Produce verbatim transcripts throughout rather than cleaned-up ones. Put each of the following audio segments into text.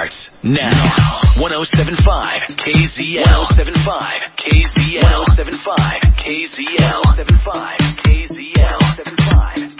starts now. one oh seven point five K Z L. one oh seven point five K Z L. one oh seven point five K Z L. one oh seven point five K Z L. one oh seven point five K Z L.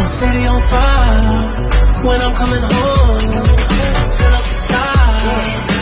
When I'm coming home, till I'm tired.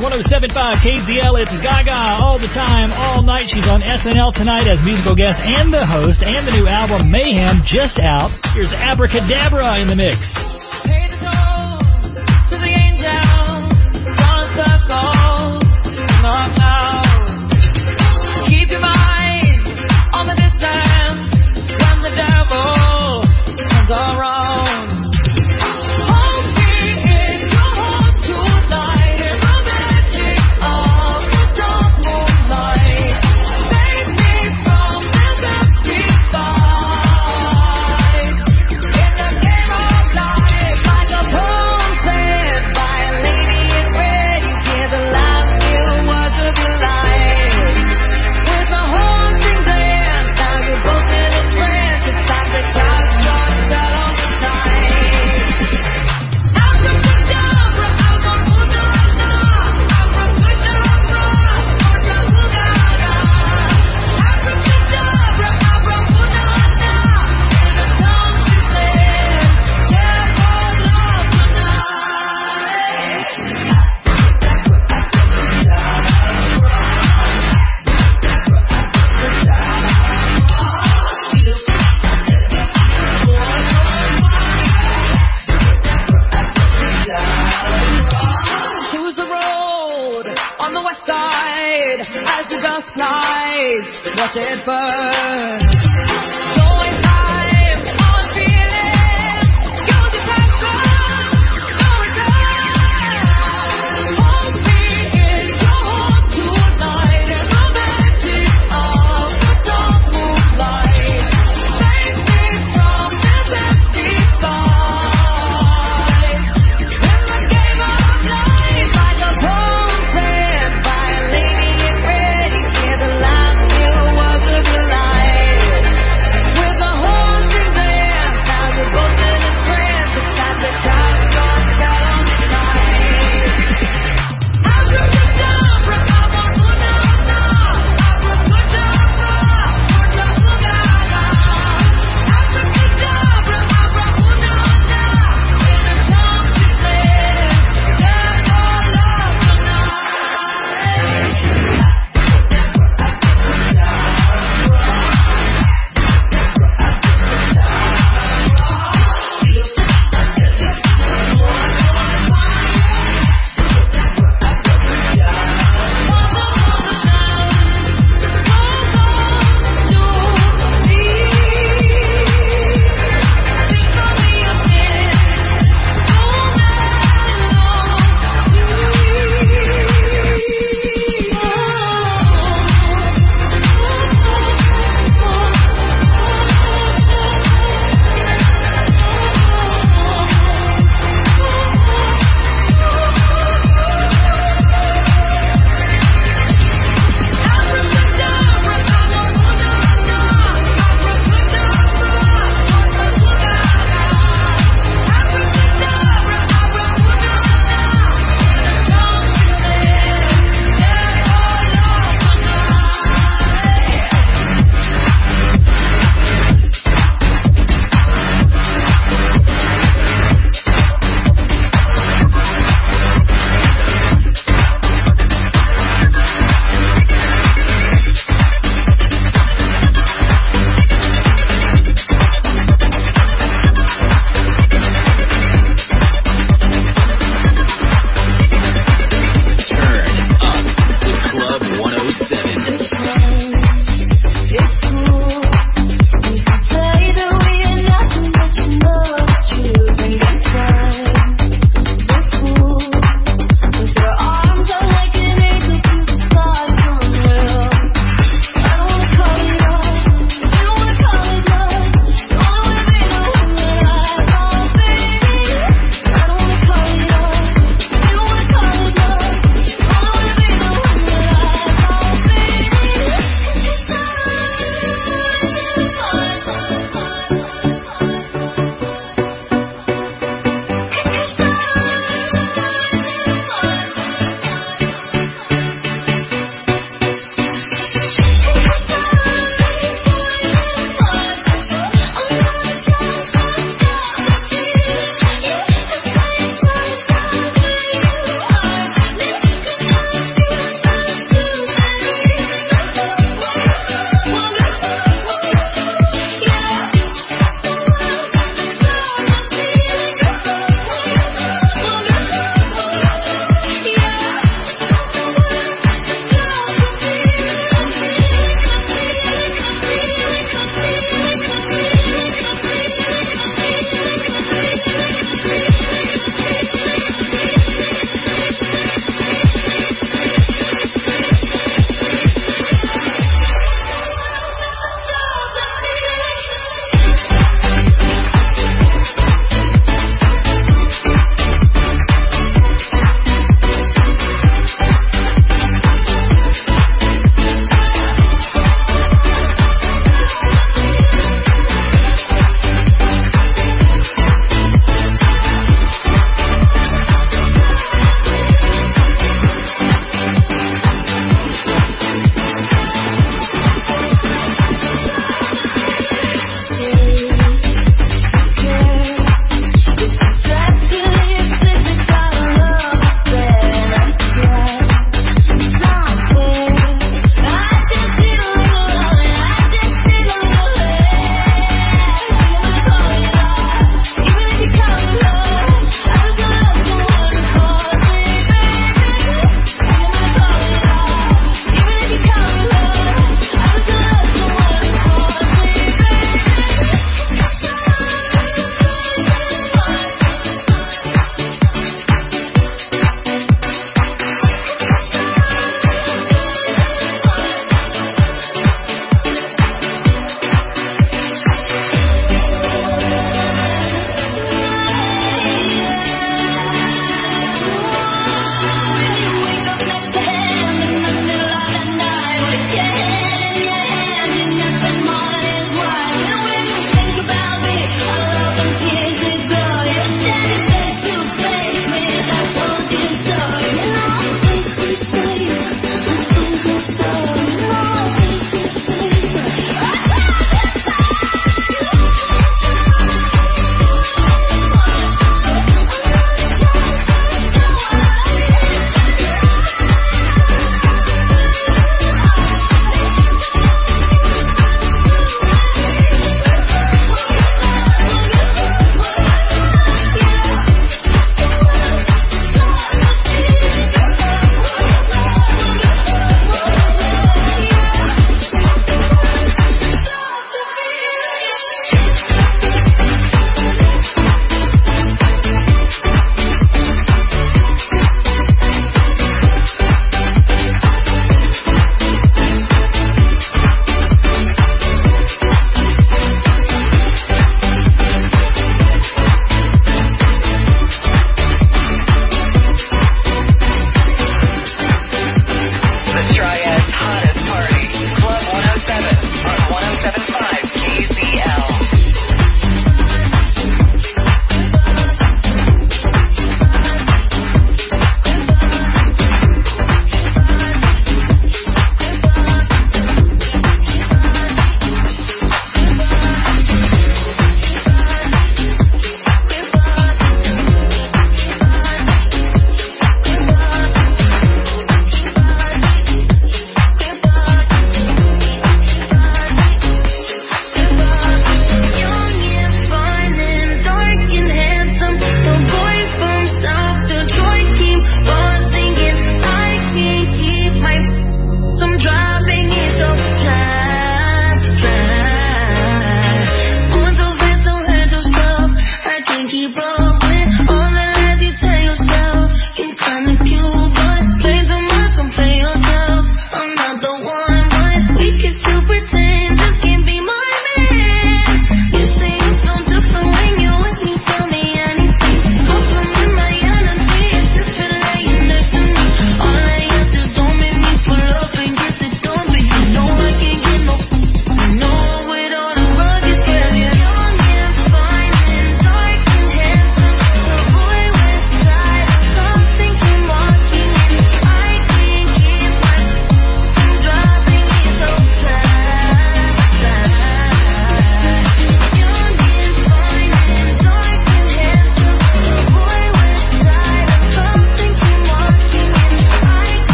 one oh seven point five K Z L. It's Gaga all the time, all night. She's on S N L tonight as musical guest and the host, and the new album Mayhem just out. Here's Abracadabra in the mix. Pay the toll to the angels, run circles, knock out. Keep your mind on the distance when the devil comes around. Watch it burn. Going high on feeling. Go to passion. Go down. Hold me in your arms tonight. In the magic of the dark moonlight. Save me from this empty fight. In the game of life, like a poem played by a lady in red. Hear the light. Of your life.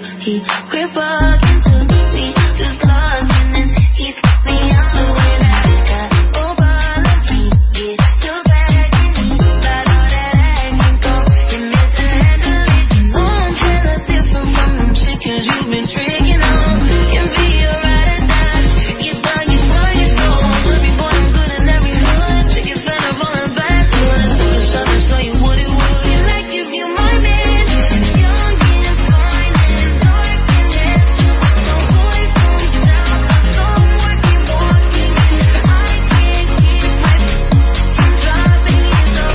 He quit walking to me, just lost, and then he took me on the way that I got over the beat. Get you back in me, got all that action go. You miss the handle it. Oh, I'm hella different from them chickens you've been tricking on. Can be a ride or die. You thought you swung your soul. Baby boy, I'm good in every hood. Chicken fella rolling backwards. Do something, show you what it would be like if you my man. Young and fine and dark and handsome. No boy from south, I'm working, walking. I can't keep my from dropping it so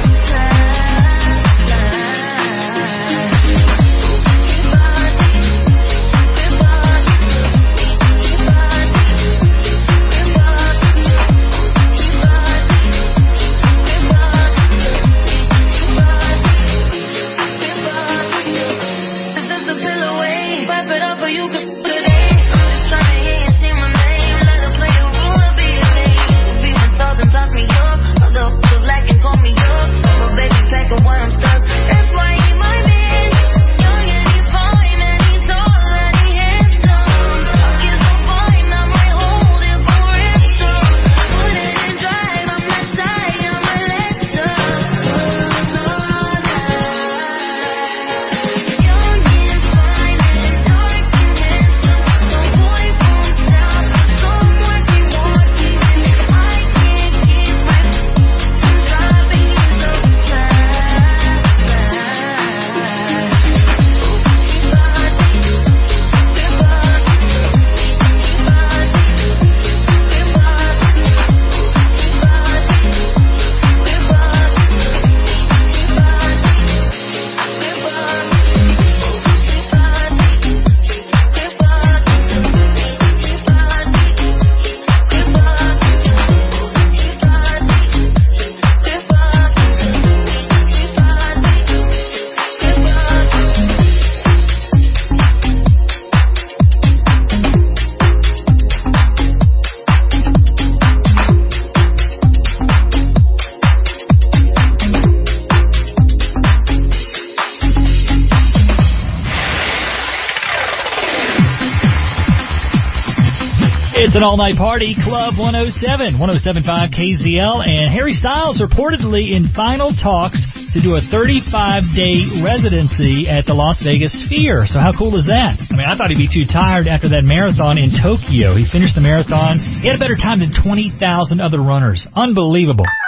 It's an all-night party, Club one oh seven, one oh seven point five K Z L, and Harry Styles reportedly in final talks to do a thirty-five day residency at the Las Vegas Sphere. So how cool is that? I mean, I thought he'd be too tired after that marathon in Tokyo. He finished the marathon. He had a better time than twenty thousand other runners. Unbelievable.